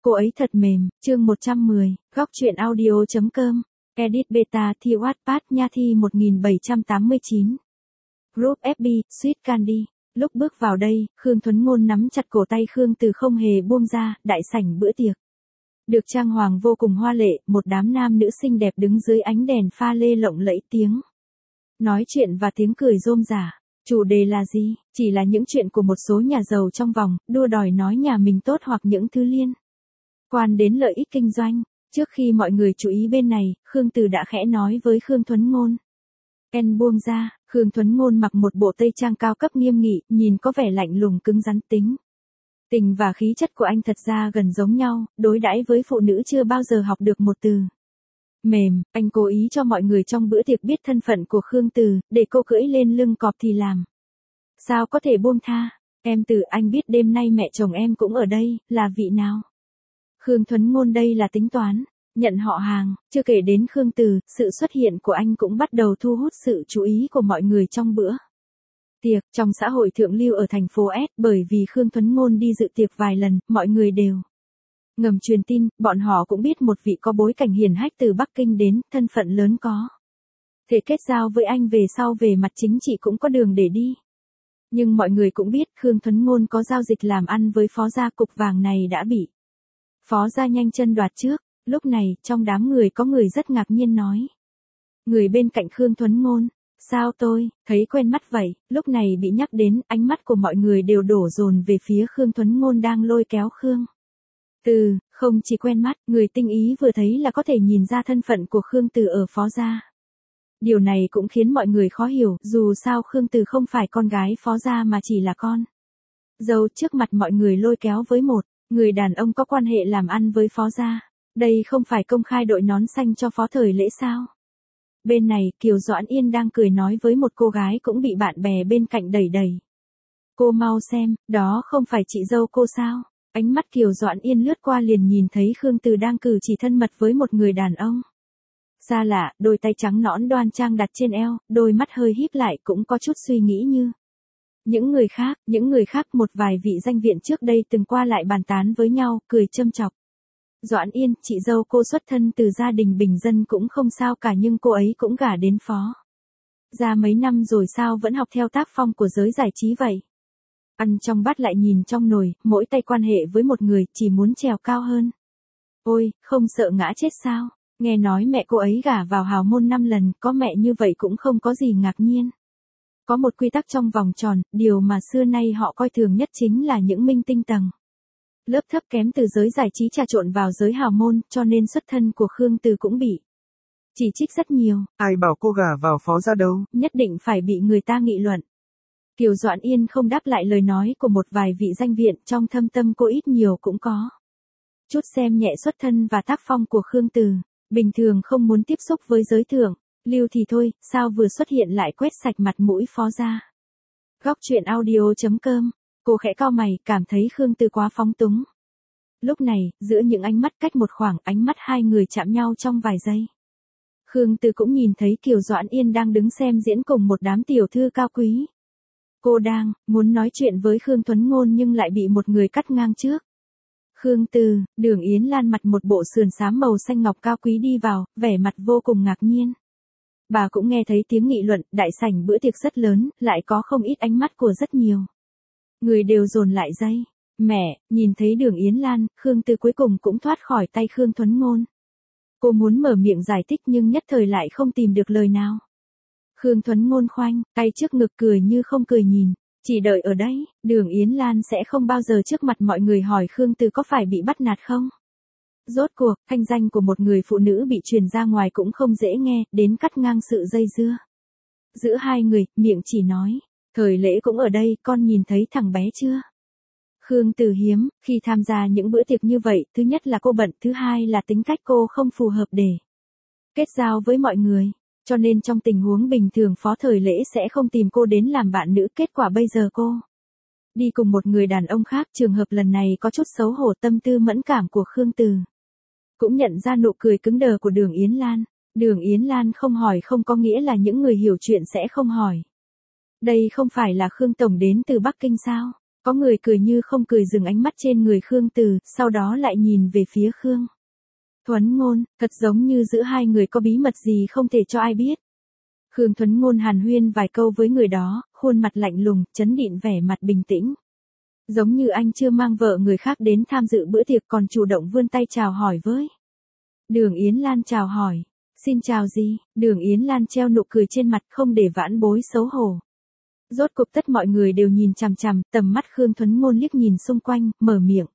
Cô ấy thật mềm, chương 110, góc truyện audio.com, edit beta thi Wattpad nha thi 1789. Group FB, Sweet Candy. Lúc bước vào đây, Khương Thuấn Ngôn nắm chặt cổ tay Khương Từ không hề buông ra, đại sảnh bữa tiệc. Được trang hoàng vô cùng hoa lệ, một đám nam nữ xinh đẹp đứng dưới ánh đèn pha lê lộng lẫy tiếng nói chuyện và tiếng cười rôm rả. Chủ đề là gì? Chỉ là những chuyện của một số nhà giàu trong vòng, đua đòi nói nhà mình tốt hoặc những thứ liên quan đến lợi ích kinh doanh. Trước khi mọi người chú ý bên này, Khương Từ đã khẽ nói với Khương Thuấn Ngôn. En buông ra, Khương Thuấn Ngôn mặc một bộ tây trang cao cấp nghiêm nghị, nhìn có vẻ lạnh lùng cứng rắn tính. Tình và khí chất của anh thật ra gần giống nhau, đối đãi với phụ nữ chưa bao giờ học được một từ mềm. Anh cố ý cho mọi người trong bữa tiệc biết thân phận của Khương Từ, để cô cưỡi lên lưng cọp thì làm sao có thể buông tha. Em Từ, anh biết đêm nay mẹ chồng em cũng ở đây, là vị nào? Khương Thuấn Ngôn đây là tính toán nhận họ hàng, chưa kể đến Khương Từ, sự xuất hiện của anh cũng bắt đầu thu hút sự chú ý của mọi người trong bữa tiệc. Trong xã hội thượng lưu ở thành phố S, bởi vì Khương Thuấn Ngôn đi dự tiệc vài lần, mọi người đều ngầm truyền tin, bọn họ cũng biết một vị có bối cảnh hiển hách từ Bắc Kinh đến, thân phận lớn có thể kết giao với anh về sau về mặt chính trị cũng có đường để đi. Nhưng mọi người cũng biết Khương Thuấn Ngôn có giao dịch làm ăn với phó gia, cục vàng này đã bị phó gia nhanh chân đoạt trước. Lúc này, trong đám người có người rất ngạc nhiên nói. Người bên cạnh Khương Thuấn Ngôn, sao tôi thấy quen mắt vậy? Lúc này bị nhắc đến, ánh mắt của mọi người đều đổ dồn về phía Khương Thuấn Ngôn đang lôi kéo Khương Từ. Không chỉ quen mắt, người tinh ý vừa thấy là có thể nhìn ra thân phận của Khương Từ ở phó gia. Điều này cũng khiến mọi người khó hiểu, dù sao Khương Từ không phải con gái phó gia mà chỉ là con dâu. Trước mặt mọi người lôi kéo với một người đàn ông có quan hệ làm ăn với phó gia. Đây không phải công khai đội nón xanh cho phó thời lễ sao? Bên này, Kiều Doãn Yên đang cười nói với một cô gái cũng bị bạn bè bên cạnh đẩy đẩy. Cô mau xem, đó không phải chị dâu cô sao? Ánh mắt Kiều Doãn Yên lướt qua liền nhìn thấy Khương Từ đang cử chỉ thân mật với một người đàn ông xa lạ, đôi tay trắng nõn đoan trang đặt trên eo, đôi mắt hơi híp lại cũng có chút suy nghĩ như những người khác một vài vị danh viện trước đây từng qua lại bàn tán với nhau, cười châm chọc. Doãn Yên, chị dâu cô xuất thân từ gia đình bình dân cũng không sao cả, nhưng cô ấy cũng gả đến phó gia mấy năm rồi sao vẫn học theo tác phong của giới giải trí vậy? Ăn trong bát lại nhìn trong nồi, mỗi tay quan hệ với một người, chỉ muốn trèo cao hơn. Ôi, không sợ ngã chết sao? Nghe nói mẹ cô ấy gả vào hào môn 5 lần, có mẹ như vậy cũng không có gì ngạc nhiên. Có một quy tắc trong vòng tròn, điều mà xưa nay họ coi thường nhất chính là những minh tinh tầng lớp thấp kém từ giới giải trí trà trộn vào giới hào môn, cho nên xuất thân của Khương Từ cũng bị chỉ trích rất nhiều. Ai bảo cô gả vào phó gia đâu? Nhất định phải bị người ta nghị luận. Kiều Doãn Yên không đáp lại lời nói của một vài vị danh viện, trong thâm tâm cô ít nhiều cũng có chút xem nhẹ xuất thân và tác phong của Khương Từ. Bình thường không muốn tiếp xúc với giới thượng lưu thì thôi, sao vừa xuất hiện lại quét sạch mặt mũi phó gia. Góc truyện audio.com. Cô khẽ cau mày, cảm thấy Khương Từ quá phóng túng. Lúc này, giữa những ánh mắt cách một khoảng, ánh mắt hai người chạm nhau trong vài giây. Khương Từ cũng nhìn thấy Kiều Doãn Yên đang đứng xem diễn cùng một đám tiểu thư cao quý. Cô đang muốn nói chuyện với Khương Thuấn Ngôn nhưng lại bị một người cắt ngang trước. Khương Từ, Đường Yến Lan mặt một bộ sườn xám màu xanh ngọc cao quý đi vào, vẻ mặt vô cùng ngạc nhiên. Bà cũng nghe thấy tiếng nghị luận, đại sảnh bữa tiệc rất lớn, lại có không ít ánh mắt của rất nhiều người đều dồn lại dây. Mẹ, nhìn thấy Đường Yến Lan, Khương Từ cuối cùng cũng thoát khỏi tay Khương Thuấn Ngôn. Cô muốn mở miệng giải thích nhưng nhất thời lại không tìm được lời nào. Khương Thuấn Ngôn khoanh tay trước ngực cười như không cười nhìn. Chỉ đợi ở đấy, Đường Yến Lan sẽ không bao giờ trước mặt mọi người hỏi Khương Từ có phải bị bắt nạt không. Rốt cuộc, thanh danh của một người phụ nữ bị truyền ra ngoài cũng không dễ nghe, đến cắt ngang sự dây dưa giữa hai người, miệng chỉ nói. Thời lễ cũng ở đây, con nhìn thấy thằng bé chưa? Khương Từ hiếm, khi tham gia những bữa tiệc như vậy, thứ nhất là cô bận, thứ hai là tính cách cô không phù hợp để kết giao với mọi người. Cho nên trong tình huống bình thường phó thời lễ sẽ không tìm cô đến làm bạn nữ, kết quả bây giờ cô đi cùng một người đàn ông khác. Trường hợp lần này có chút xấu hổ, tâm tư mẫn cảm của Khương Từ cũng nhận ra nụ cười cứng đờ của Đường Yến Lan. Đường Yến Lan không hỏi không có nghĩa là những người hiểu chuyện sẽ không hỏi. Đây không phải là Khương Tổng đến từ Bắc Kinh sao? Có người cười như không cười dừng ánh mắt trên người Khương Từ, sau đó lại nhìn về phía Khương Thuấn Ngôn, thật giống như giữa hai người có bí mật gì không thể cho ai biết. Khương Thuấn Ngôn hàn huyên vài câu với người đó, khuôn mặt lạnh lùng, trấn định vẻ mặt bình tĩnh. Giống như anh chưa mang vợ người khác đến tham dự bữa tiệc còn chủ động vươn tay chào hỏi với. Đường Yến Lan chào hỏi. Xin chào gì? Đường Yến Lan treo nụ cười trên mặt không để vãn bối xấu hổ. Rốt cục tất mọi người đều nhìn chằm chằm, tầm mắt Khương Thuấn Ngôn liếc nhìn xung quanh, mở miệng.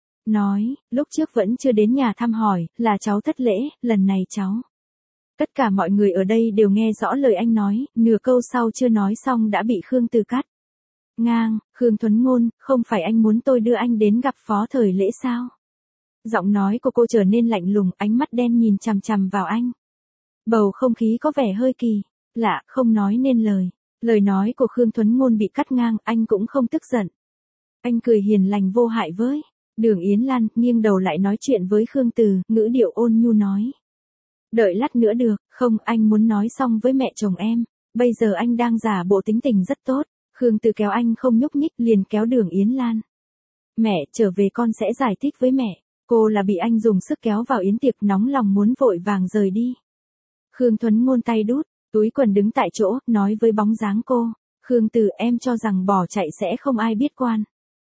Nói, lúc trước vẫn chưa đến nhà thăm hỏi, là cháu thất lễ, lần này cháu. Tất cả mọi người ở đây đều nghe rõ lời anh nói, nửa câu sau chưa nói xong đã bị Khương Từ cắt ngang. Khương Thuấn Ngôn, không phải anh muốn tôi đưa anh đến gặp Phó Thời Lễ sao? Giọng nói của cô trở nên lạnh lùng, ánh mắt đen nhìn chằm chằm vào anh. Bầu không khí có vẻ hơi kỳ lạ, không nói nên lời. Lời nói của Khương Thuấn Ngôn bị cắt ngang, anh cũng không tức giận. Anh cười hiền lành vô hại với Đường Yến Lan, nghiêng đầu lại nói chuyện với Khương Từ, ngữ điệu ôn nhu nói. Đợi lát nữa được, không, anh muốn nói xong với mẹ chồng em. Bây giờ anh đang giả bộ tính tình rất tốt. Khương Từ kéo anh không nhúc nhích, liền kéo Đường Yến Lan. Mẹ, trở về con sẽ giải thích với mẹ. Cô là bị anh dùng sức kéo vào yến tiệc, nóng lòng muốn vội vàng rời đi. Khương Thuấn Ngôn tay đút túi quần đứng tại chỗ, nói với bóng dáng cô. Khương Từ, em cho rằng bỏ chạy sẽ không ai biết quan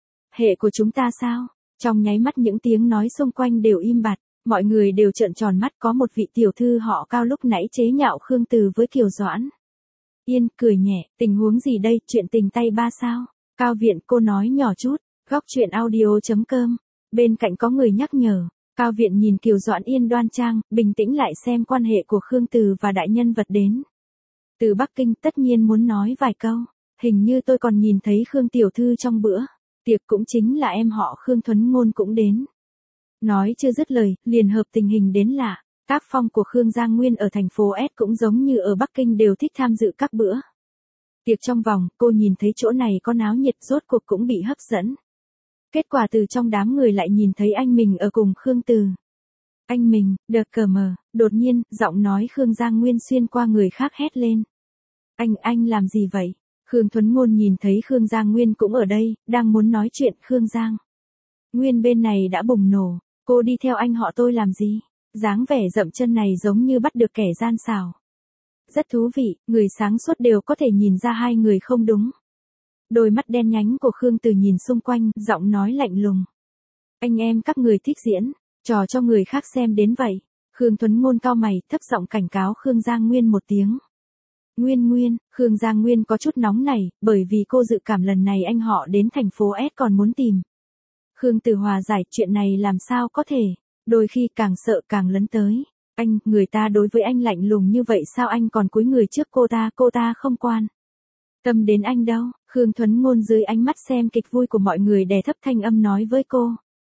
hệ của chúng ta sao? Trong nháy mắt những tiếng nói xung quanh đều im bặt. Mọi người đều trợn tròn mắt, có một vị tiểu thư họ Cao lúc nãy chế nhạo Khương Từ với Kiều Doãn Yên, cười nhẹ, tình huống gì đây, chuyện tình tay ba sao? Cao Viện, cô nói nhỏ chút. Góc chuyện audio.com. Bên cạnh có người nhắc nhở. Cao Viện nhìn Kiều Doãn Yên đoan trang, bình tĩnh lại xem quan hệ của Khương Từ và đại nhân vật đến từ Bắc Kinh, tất nhiên muốn nói vài câu. Hình như tôi còn nhìn thấy Khương tiểu thư trong bữa tiệc, cũng chính là em họ Khương Thuấn Ngôn cũng đến. Nói chưa dứt lời, liền hợp tình hình đến lạ. Tác phong của Khương Giang Nguyên ở thành phố S cũng giống như ở Bắc Kinh, đều thích tham dự các bữa tiệc trong vòng. Cô nhìn thấy chỗ này có náo nhiệt, rốt cuộc cũng bị hấp dẫn. Kết quả từ trong đám người lại nhìn thấy anh mình ở cùng Khương Từ. Anh mình, đợt cờ mờ, đột nhiên, giọng nói Khương Giang Nguyên xuyên qua người khác hét lên. Anh làm gì vậy? Khương Thuấn Ngôn nhìn thấy Khương Giang Nguyên cũng ở đây, đang muốn nói chuyện. Khương Giang Nguyên bên này đã bùng nổ. Cô đi theo anh họ tôi làm gì? Dáng vẻ dậm chân này giống như bắt được kẻ gian xảo. Rất thú vị, người sáng suốt đều có thể nhìn ra hai người không đúng. Đôi mắt đen nhánh của Khương Từ nhìn xung quanh, giọng nói lạnh lùng. Anh em các người thích diễn trò cho người khác xem đến vậy. Khương Thuấn Ngôn cau mày, thấp giọng cảnh cáo Khương Giang Nguyên một tiếng. Nguyên, Khương Giang Nguyên có chút nóng này, bởi vì cô dự cảm lần này anh họ đến thành phố S còn muốn tìm Khương Từ hòa giải. Chuyện này làm sao có thể, đôi khi càng sợ càng lấn tới. Anh, người ta đối với anh lạnh lùng như vậy sao anh còn cúi người trước cô ta không quan tâm đến anh đâu. Khương Thuấn Ngôn dưới ánh mắt xem kịch vui của mọi người đè thấp thanh âm nói với cô.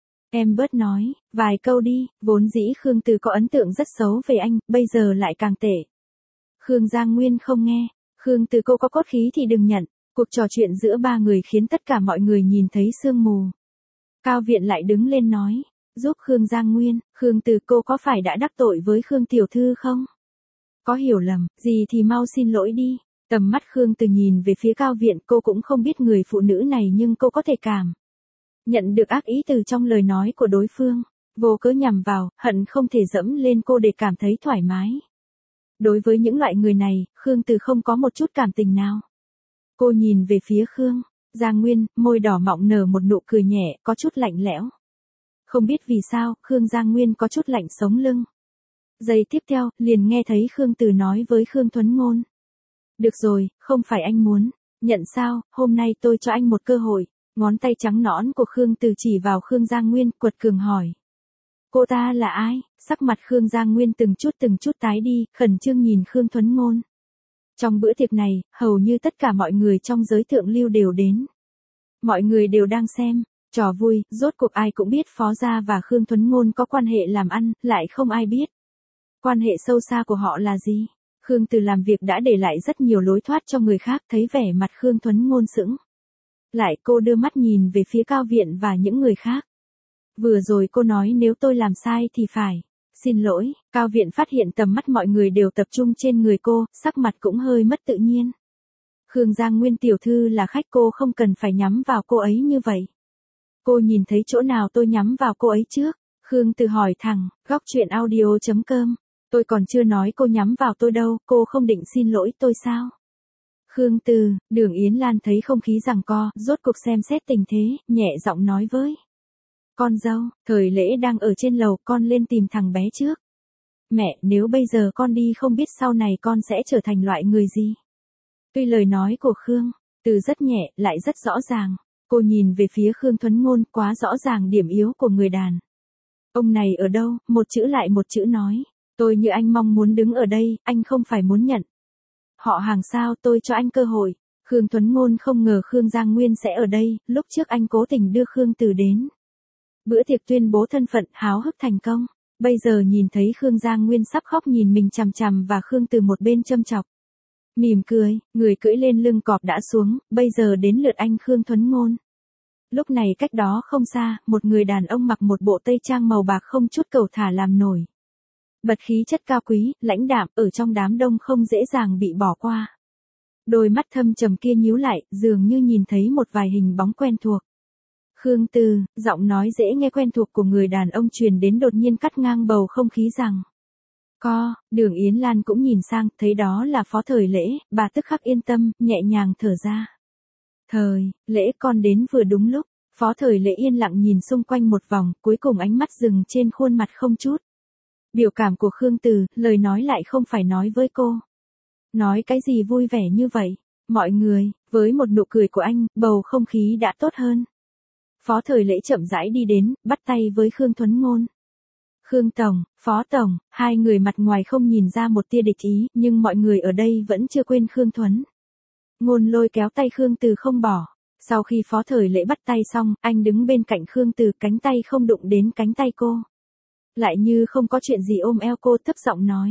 Em bớt nói vài câu đi, vốn dĩ Khương Từ có ấn tượng rất xấu về anh, bây giờ lại càng tệ. Khương Giang Nguyên không nghe. Khương Từ, cô có cốt khí thì đừng nhận. Cuộc trò chuyện giữa ba người khiến tất cả mọi người nhìn thấy sương mù. Cao Viện lại đứng lên nói. Giúp Khương Giang Nguyên. Khương Từ, cô có phải đã đắc tội với Khương tiểu thư không? Có hiểu lầm gì thì mau xin lỗi đi. Tầm mắt Khương Từ nhìn về phía Cao Viện, cô cũng không biết người phụ nữ này nhưng cô có thể cảm nhận được ác ý từ trong lời nói của đối phương. Vô cớ nhằm vào, hận không thể dẫm lên cô để cảm thấy thoải mái. Đối với những loại người này, Khương Từ không có một chút cảm tình nào. Cô nhìn về phía Khương Giang Nguyên, môi đỏ mọng nở một nụ cười nhẹ, có chút lạnh lẽo. Không biết vì sao, Khương Giang Nguyên có chút lạnh sống lưng. Giây tiếp theo, liền nghe thấy Khương Từ nói với Khương Thuấn Ngôn. Được rồi, không phải anh muốn nhận sao, hôm nay tôi cho anh một cơ hội. Ngón tay trắng nõn của Khương Từ chỉ vào Khương Giang Nguyên, quật cường hỏi. Cô ta là ai? Sắc mặt Khương Giang Nguyên từng chút tái đi, khẩn trương nhìn Khương Thuấn Ngôn. Trong bữa tiệc này, hầu như tất cả mọi người trong giới thượng lưu đều đến. Mọi người đều đang xem trò vui, rốt cuộc ai cũng biết Phó Gia và Khương Thuấn Ngôn có quan hệ làm ăn, lại không ai biết quan hệ sâu xa của họ là gì. Khương Từ làm việc đã để lại rất nhiều lối thoát cho người khác, thấy vẻ mặt Khương Thuấn Ngôn sững lại, cô đưa mắt nhìn về phía Cao Viện và những người khác. Vừa rồi cô nói nếu tôi làm sai thì phải xin lỗi. Cao Viện phát hiện tầm mắt mọi người đều tập trung trên người cô, sắc mặt cũng hơi mất tự nhiên. Khương Giang Nguyên tiểu thư là khách, cô không cần phải nhắm vào cô ấy như vậy. Cô nhìn thấy chỗ nào tôi nhắm vào cô ấy trước? Khương Từ hỏi thẳng, góc chuyện audio.com. Tôi còn chưa nói cô nhắm vào tôi đâu, cô không định xin lỗi tôi sao? Khương Từ, Đường Yến Lan thấy không khí giằng co, rốt cuộc xem xét tình thế, nhẹ giọng nói với con dâu, Thời Lễ đang ở trên lầu, con lên tìm thằng bé trước. Mẹ, nếu bây giờ con đi không biết sau này con sẽ trở thành loại người gì. Tuy lời nói của Khương Từ rất nhẹ, lại rất rõ ràng. Cô nhìn về phía Khương Thuấn Ngôn, quá rõ ràng điểm yếu của người đàn ông này ở đâu, một chữ lại một chữ nói. Tôi như anh mong muốn đứng ở đây, anh không phải muốn nhận họ hàng sao, tôi cho anh cơ hội. Khương Thuấn Ngôn không ngờ Khương Giang Nguyên sẽ ở đây, lúc trước anh cố tình đưa Khương Từ đến bữa tiệc tuyên bố thân phận, háo hức thành công. Bây giờ nhìn thấy Khương Giang Nguyên sắp khóc nhìn mình chằm chằm và Khương Từ một bên châm chọc. Mỉm cười, người cưỡi lên lưng cọp đã xuống, bây giờ đến lượt anh Khương Thuấn Ngôn. Lúc này cách đó không xa, một người đàn ông mặc một bộ tây trang màu bạc không chút cầu thả làm nổi bật khí chất cao quý, lãnh đạm, ở trong đám đông không dễ dàng bị bỏ qua. Đôi mắt thâm trầm kia nhíu lại, dường như nhìn thấy một vài hình bóng quen thuộc. Khương Từ, giọng nói dễ nghe quen thuộc của người đàn ông truyền đến đột nhiên cắt ngang bầu không khí rằng. Đường Yến Lan cũng nhìn sang, thấy đó là Phó Thời Lễ, bà tức khắc yên tâm, nhẹ nhàng thở ra. Thời Lễ, con đến vừa đúng lúc. Phó Thời Lễ yên lặng nhìn xung quanh một vòng, cuối cùng ánh mắt dừng trên khuôn mặt không chút biểu cảm của Khương Từ, lời nói lại không phải nói với cô. Nói cái gì vui vẻ như vậy? Mọi người, với một nụ cười của anh, bầu không khí đã tốt hơn. Phó Thời Lễ chậm rãi đi đến, bắt tay với Khương Thuấn Ngôn. Khương Tổng, Phó Tổng, hai người mặt ngoài không nhìn ra một tia địch ý, nhưng mọi người ở đây vẫn chưa quên Khương Thuấn Ngôn lôi kéo tay Khương Từ không bỏ. Sau khi Phó Thời Lễ bắt tay xong, anh đứng bên cạnh Khương Từ, cánh tay không đụng đến cánh tay cô. Lại như không có chuyện gì ôm eo cô, thấp giọng nói.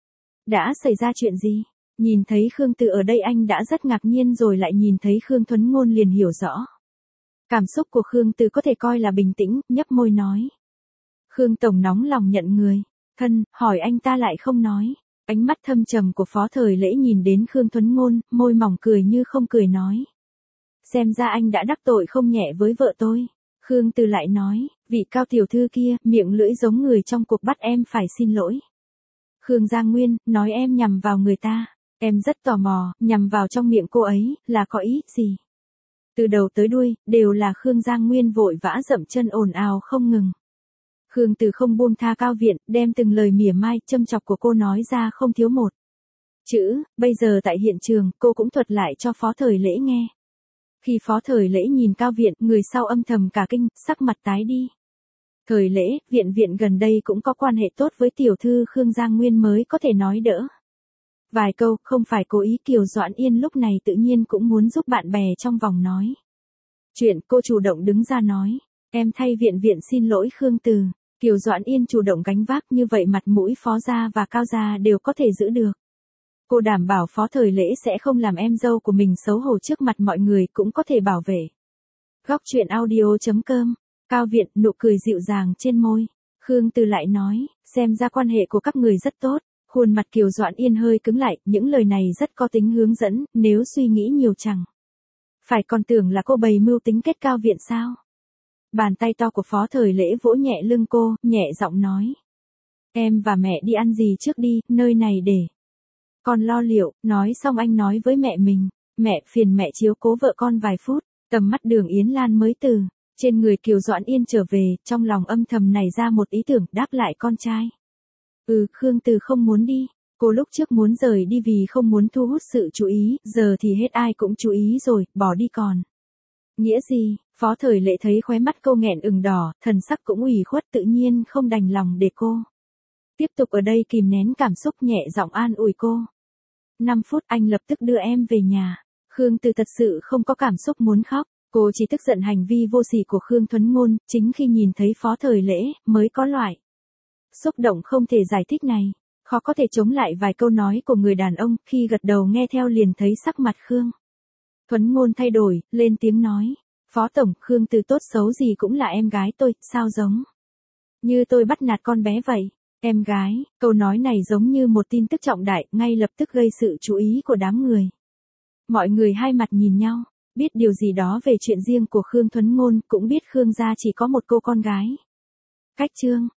Đã xảy ra chuyện gì? Nhìn thấy Khương Từ ở đây anh đã rất ngạc nhiên, rồi lại nhìn thấy Khương Thuấn Ngôn liền hiểu rõ. Cảm xúc của Khương Từ có thể coi là bình tĩnh, nhấp môi nói. Khương Tổng nóng lòng nhận người thân, hỏi anh ta lại không nói. Ánh mắt thâm trầm của Phó Thời Lễ nhìn đến Khương Thuấn Ngôn, môi mỏng cười như không cười nói. Xem ra anh đã đắc tội không nhẹ với vợ tôi. Khương Từ lại nói, vị cao tiểu thư kia, miệng lưỡi giống người trong cuộc bắt em phải xin lỗi. Khương Giang Nguyên, nói em nhằm vào người ta. Em rất tò mò, nhằm vào trong miệng cô ấy, là có ý gì? Từ đầu tới đuôi, đều là Khương Giang Nguyên vội vã dậm chân ồn ào không ngừng. Khương Từ không buông tha Cao Viện, đem từng lời mỉa mai, châm chọc của cô nói ra không thiếu một chữ, bây giờ tại hiện trường, cô cũng thuật lại cho Phó Thời Lễ nghe. Khi Phó Thời Lễ nhìn Cao Viện, người sau âm thầm cả kinh, sắc mặt tái đi. Thời Lễ, Viện gần đây cũng có quan hệ tốt với tiểu thư Khương Giang Nguyên mới có thể nói đỡ. Vài câu, không phải cố ý. Kiều Doãn Yên lúc này tự nhiên cũng muốn giúp bạn bè trong vòng nói chuyện, cô chủ động đứng ra nói. Em thay Viện xin lỗi Khương Từ. Kiều Doãn Yên chủ động gánh vác, như vậy mặt mũi Phó gia và Cao gia đều có thể giữ được. Cô đảm bảo Phó Thời Lễ sẽ không làm em dâu của mình xấu hổ trước mặt mọi người, cũng có thể bảo vệ. Góc chuyện audio.com. Cao Viện, nụ cười dịu dàng trên môi. Khương Từ lại nói, xem ra quan hệ của các người rất tốt. Khuôn mặt Kiều Doãn Yên hơi cứng lại, những lời này rất có tính hướng dẫn, nếu suy nghĩ nhiều chẳng phải còn tưởng là cô bày mưu tính kết Cao Viện sao. Bàn tay to của Phó Thời Lễ vỗ nhẹ lưng cô, nhẹ giọng nói. Em và mẹ đi ăn gì trước đi, nơi này để con lo liệu. Nói xong anh nói với mẹ mình, mẹ, phiền mẹ chiếu cố vợ con vài phút. Tầm mắt Đường Yến Lan mới từ trên người Kiều Doãn Yên trở về, trong lòng âm thầm nảy ra một ý tưởng, đáp lại con trai. Khương Từ không muốn đi. Cô lúc trước muốn rời đi vì không muốn thu hút sự chú ý, giờ thì hết ai cũng chú ý rồi, bỏ đi còn nghĩa gì? Phó Thời Lễ thấy khóe mắt cô nghẹn ửng đỏ, thần sắc cũng ủy khuất, tự nhiên không đành lòng để cô tiếp tục ở đây kìm nén cảm xúc, nhẹ giọng an ủi cô. 5 phút, anh lập tức đưa em về nhà. Khương Từ thật sự không có cảm xúc muốn khóc, cô chỉ tức giận hành vi vô sỉ của Khương Thuấn Ngôn, chính khi nhìn thấy Phó Thời Lễ, mới có loại xúc động không thể giải thích này. Khó có thể chống lại vài câu nói của người đàn ông, khi gật đầu nghe theo liền thấy sắc mặt Khương Thuấn Ngôn thay đổi, lên tiếng nói. Phó Tổng, Khương Từ tốt xấu gì cũng là em gái tôi, sao giống như tôi bắt nạt con bé vậy? Em gái, câu nói này giống như một tin tức trọng đại, ngay lập tức gây sự chú ý của đám người. Mọi người hai mặt nhìn nhau, biết điều gì đó về chuyện riêng của Khương Thuấn Ngôn, cũng biết Khương gia chỉ có một cô con gái. Cách chương